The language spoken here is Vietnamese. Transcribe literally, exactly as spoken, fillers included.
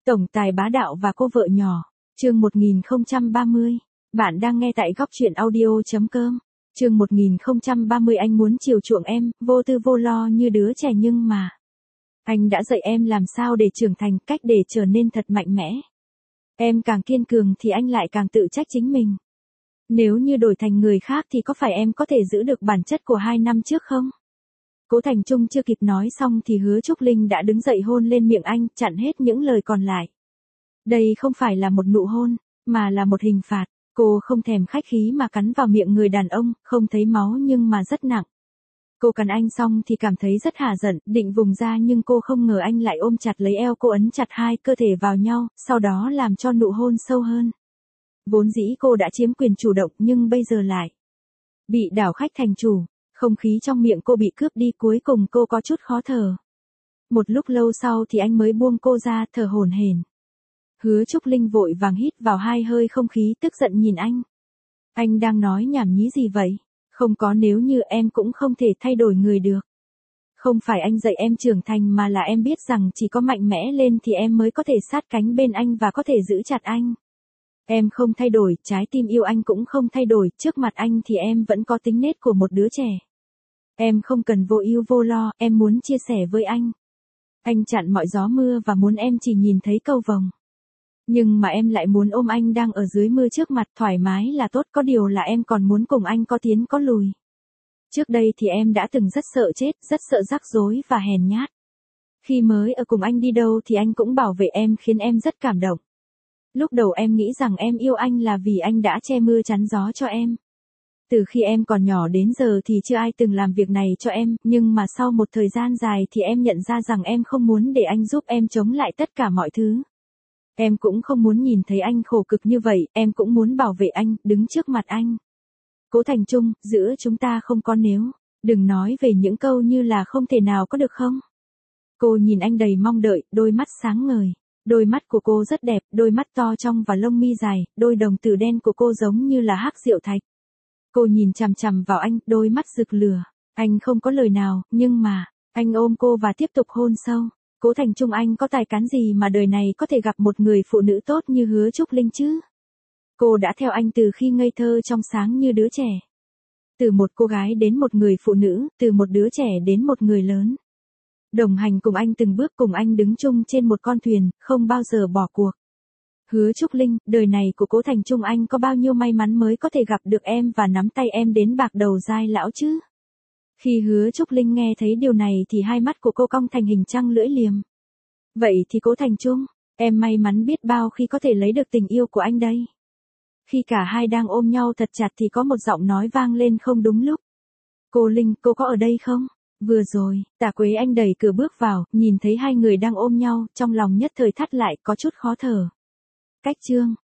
Tổng tài bá đạo và cô vợ nhỏ. Chương một nghìn không trăm ba mươi. Bạn đang nghe tại góc truyện audio chấm com. Chương một nghìn không trăm ba mươi. Anh muốn chiều chuộng em, vô tư vô lo như đứa trẻ nhưng mà anh đã dạy em làm sao để trưởng thành, cách để trở nên thật mạnh mẽ. Em càng kiên cường thì anh lại càng tự trách chính mình. Nếu như đổi thành người khác thì có phải em có thể giữ được bản chất của hai năm trước không? Cố Thành Trung chưa kịp nói xong thì Hứa Trúc Linh đã đứng dậy hôn lên miệng anh, chặn hết những lời còn lại. Đây không phải là một nụ hôn, mà là một hình phạt. Cô không thèm khách khí mà cắn vào miệng người đàn ông, không thấy máu nhưng mà rất nặng. Cô cắn anh xong thì cảm thấy rất hả giận, định vùng ra nhưng cô không ngờ anh lại ôm chặt lấy eo cô, ấn chặt hai cơ thể vào nhau, sau đó làm cho nụ hôn sâu hơn. Vốn dĩ cô đã chiếm quyền chủ động nhưng bây giờ lại bị đảo khách thành chủ. Không khí trong miệng cô bị cướp đi, cuối cùng cô có chút khó thở. Một lúc lâu sau thì anh mới buông cô ra, thở hổn hển. Hứa Trúc Linh vội vàng hít vào hai hơi không khí, tức giận nhìn anh. Anh đang nói nhảm nhí gì vậy? Không có nếu như, em cũng không thể thay đổi người được. Không phải anh dạy em trưởng thành mà là em biết rằng chỉ có mạnh mẽ lên thì em mới có thể sát cánh bên anh và có thể giữ chặt anh. Em không thay đổi, trái tim yêu anh cũng không thay đổi, trước mặt anh thì em vẫn có tính nết của một đứa trẻ. Em không cần vô ưu vô lo, em muốn chia sẻ với anh. Anh chặn mọi gió mưa và muốn em chỉ nhìn thấy cầu vồng. Nhưng mà em lại muốn ôm anh đang ở dưới mưa trước mặt, thoải mái là tốt, có điều là em còn muốn cùng anh có tiến có lùi. Trước đây thì em đã từng rất sợ chết, rất sợ rắc rối và hèn nhát. Khi mới ở cùng anh đi đâu thì anh cũng bảo vệ em, khiến em rất cảm động. Lúc đầu em nghĩ rằng em yêu anh là vì anh đã che mưa chắn gió cho em. Từ khi em còn nhỏ đến giờ thì chưa ai từng làm việc này cho em, nhưng mà sau một thời gian dài thì em nhận ra rằng em không muốn để anh giúp em chống lại tất cả mọi thứ. Em cũng không muốn nhìn thấy anh khổ cực như vậy, em cũng muốn bảo vệ anh, đứng trước mặt anh. Cố Thành Trung, giữa chúng ta không có nếu, đừng nói về những câu như là không thể nào có được không? Cô nhìn anh đầy mong đợi, đôi mắt sáng ngời. Đôi mắt của cô rất đẹp, đôi mắt to trong và lông mi dài, đôi đồng tử đen của cô giống như là hắc diệu thạch. Cô nhìn chằm chằm vào anh, đôi mắt rực lửa. Anh không có lời nào, nhưng mà, anh ôm cô và tiếp tục hôn sâu. Cố Thành Trung, anh có tài cán gì mà đời này có thể gặp một người phụ nữ tốt như Hứa Trúc Linh chứ? Cô đã theo anh từ khi ngây thơ trong sáng như đứa trẻ. Từ một cô gái đến một người phụ nữ, từ một đứa trẻ đến một người lớn. Đồng hành cùng anh từng bước, cùng anh đứng chung trên một con thuyền, không bao giờ bỏ cuộc. Hứa Trúc Linh, đời này của Cố Thành Trung anh có bao nhiêu may mắn mới có thể gặp được em và nắm tay em đến bạc đầu giai lão chứ? Khi Hứa Trúc Linh nghe thấy điều này thì hai mắt của cô cong thành hình trăng lưỡi liềm. Vậy thì Cố Thành Trung, em may mắn biết bao khi có thể lấy được tình yêu của anh đây. Khi cả hai đang ôm nhau thật chặt thì có một giọng nói vang lên không đúng lúc. Cô Linh, cô có ở đây không? Vừa rồi, Tạ Quế Anh đẩy cửa bước vào, nhìn thấy hai người đang ôm nhau, trong lòng nhất thời thắt lại, có chút khó thở. Cách chương.